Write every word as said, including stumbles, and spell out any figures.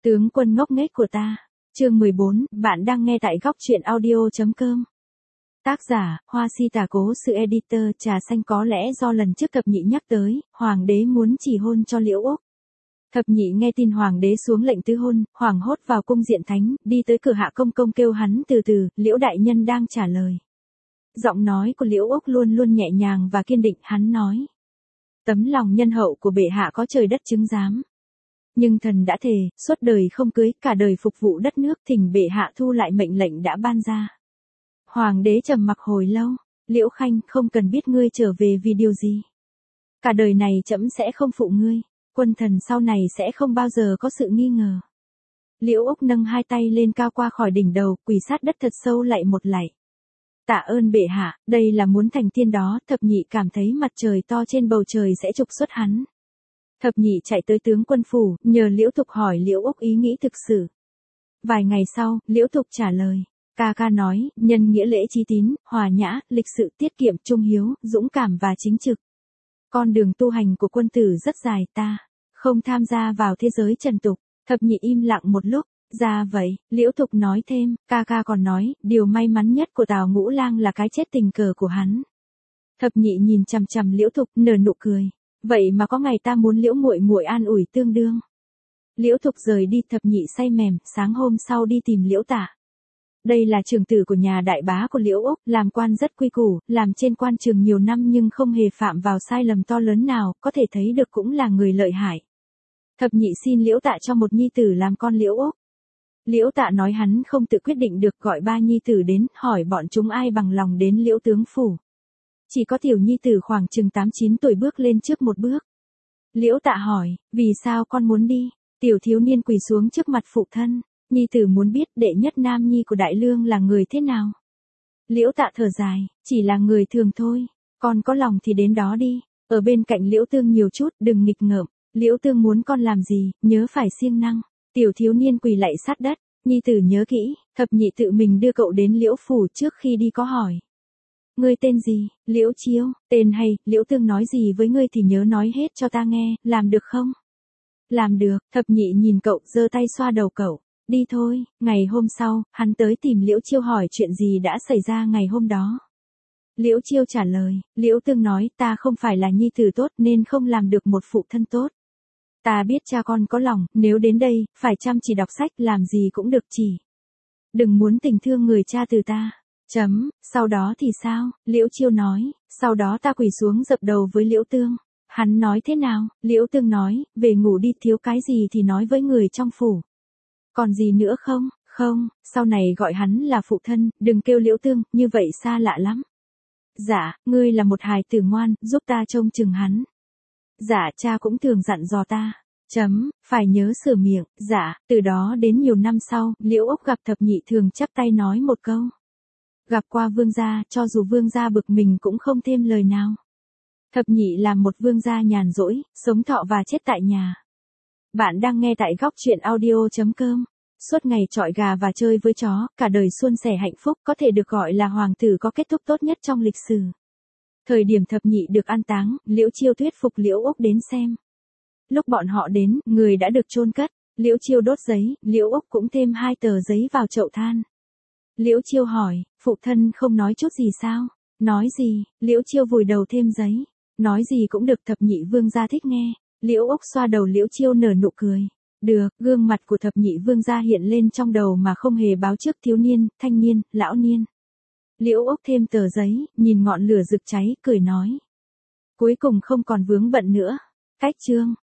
Tướng quân ngốc nghếch của ta. Chương mười bốn, bạn đang nghe tại góc truyện audio chấm com. Tác giả, Hoa Si Tà Cố Sự Editor. Trà xanh có lẽ do lần trước Thập Nhị nhắc tới, hoàng đế muốn chỉ hôn cho Liễu Úc. Thập Nhị nghe tin hoàng đế xuống lệnh tứ hôn, hoảng hốt vào cung diện thánh, đi tới cửa hạ công công kêu hắn từ từ, Liễu đại nhân đang trả lời. Giọng nói của Liễu Úc luôn luôn nhẹ nhàng và kiên định, hắn nói. Tấm lòng nhân hậu của bệ hạ có trời đất chứng giám. Nhưng thần đã thề, suốt đời không cưới, cả đời phục vụ đất nước, thỉnh bệ hạ thu lại mệnh lệnh đã ban ra. Hoàng đế trầm mặc hồi lâu, Liễu Khanh, không cần biết ngươi trở về vì điều gì. Cả đời này trẫm sẽ không phụ ngươi, quân thần sau này sẽ không bao giờ có sự nghi ngờ. Liễu Úc nâng hai tay lên cao qua khỏi đỉnh đầu, quỳ sát đất thật sâu lạy một lạy. Tạ ơn bệ hạ, đây là muốn thành tiên đó. Thập Nhị cảm thấy mặt trời to trên bầu trời sẽ trục xuất hắn. Thập Nhị chạy tới tướng quân phủ, nhờ Liễu Thục hỏi Liễu Úc ý nghĩ thực sự. Vài ngày sau, Liễu Thục trả lời. Ca ca nói, nhân nghĩa lễ trí tín, hòa nhã, lịch sự tiết kiệm, trung hiếu, dũng cảm và chính trực. Con đường tu hành của quân tử rất dài, ta không tham gia vào thế giới trần tục. Thập Nhị im lặng một lúc. Ra vậy, Liễu Thục nói thêm, ca ca còn nói, điều may mắn nhất của Tào Ngũ Lang là cái chết tình cờ của hắn. Thập Nhị nhìn chằm chằm Liễu Thục, nở nụ cười. Vậy mà có ngày ta muốn Liễu muội muội an ủi tương đương. Liễu Thục rời đi. Thập Nhị say mềm, sáng hôm sau đi tìm Liễu Tạ. Đây là trưởng tử của nhà đại bá của Liễu Úc, làm quan rất quy củ, làm trên quan trường nhiều năm nhưng không hề phạm vào sai lầm to lớn nào, có thể thấy được cũng là người lợi hại. Thập Nhị xin Liễu Tạ cho một nhi tử làm con Liễu Úc. Liễu Tạ nói hắn không tự quyết định được, gọi ba nhi tử đến, hỏi bọn chúng ai bằng lòng đến Liễu tướng phủ. Chỉ có tiểu nhi tử khoảng chừng tám chín tuổi bước lên trước một bước. Liễu Tạ hỏi, vì sao con muốn đi? Tiểu thiếu niên quỳ xuống trước mặt phụ thân, nhi tử muốn biết đệ nhất nam nhi của Đại Lương là người thế nào. Liễu Tạ thở dài, chỉ là người thường thôi, con có lòng thì đến đó đi, ở bên cạnh Liễu Tương nhiều chút, đừng nghịch ngợm. Liễu Tương muốn con làm gì, nhớ phải siêng năng. Tiểu thiếu niên quỳ lạy sát đất, nhi tử nhớ kỹ. Thập Nhị tự mình đưa cậu đến Liễu phủ, trước khi đi có hỏi. Ngươi tên gì? Liễu Chiêu. Tên hay, Liễu Tương nói gì với ngươi thì nhớ nói hết cho ta nghe, làm được không? Làm được. Thập Nhị nhìn cậu, giơ tay xoa đầu cậu. Đi thôi. Ngày hôm sau, hắn tới tìm Liễu Chiêu hỏi chuyện gì đã xảy ra ngày hôm đó. Liễu Chiêu trả lời, Liễu Tương nói, ta không phải là nhi tử tốt nên không làm được một phụ thân tốt. Ta biết cha con có lòng, nếu đến đây, phải chăm chỉ đọc sách, làm gì cũng được, chỉ đừng muốn tình thương người cha từ ta. Chấm, sau đó thì sao? Liễu Chiêu nói, sau đó ta quỳ xuống dập đầu với Liễu Tương. Hắn nói thế nào? Liễu Tương nói, về ngủ đi, thiếu cái gì thì nói với người trong phủ. Còn gì nữa không? Không, sau này gọi hắn là phụ thân, đừng kêu Liễu Tương, như vậy xa lạ lắm. Dạ, ngươi là một hài tử ngoan, giúp ta trông chừng hắn. Dạ, cha cũng thường dặn dò ta. Chấm, phải nhớ sửa miệng. Dạ, từ đó đến nhiều năm sau, Liễu Úc gặp Thập Nhị thường chắp tay nói một câu. Gặp qua vương gia, cho dù vương gia bực mình cũng không thêm lời nào. Thập Nhị làm một vương gia nhàn rỗi, sống thọ và chết tại nhà. Bạn đang nghe tại góc truyện audio chấm com. Suốt ngày chọi gà và chơi với chó, cả đời suôn sẻ hạnh phúc, có thể được gọi là hoàng tử có kết thúc tốt nhất trong lịch sử. Thời điểm Thập Nhị được an táng, Liễu Chiêu thuyết phục Liễu Úc đến xem. Lúc bọn họ đến, người đã được chôn cất. Liễu Chiêu đốt giấy, Liễu Úc cũng thêm hai tờ giấy vào chậu than. Liễu Chiêu hỏi, phụ thân không nói chút gì sao? Nói gì? Liễu Chiêu vùi đầu thêm giấy. Nói gì cũng được. Thập Nhị vương gia thích nghe. Liễu Úc xoa đầu Liễu Chiêu nở nụ cười. Được, gương mặt của Thập Nhị vương gia hiện lên trong đầu mà không hề báo trước, thiếu niên, thanh niên, lão niên. Liễu Úc thêm tờ giấy, nhìn ngọn lửa rực cháy, cười nói. Cuối cùng không còn vướng bận nữa. Cách chương.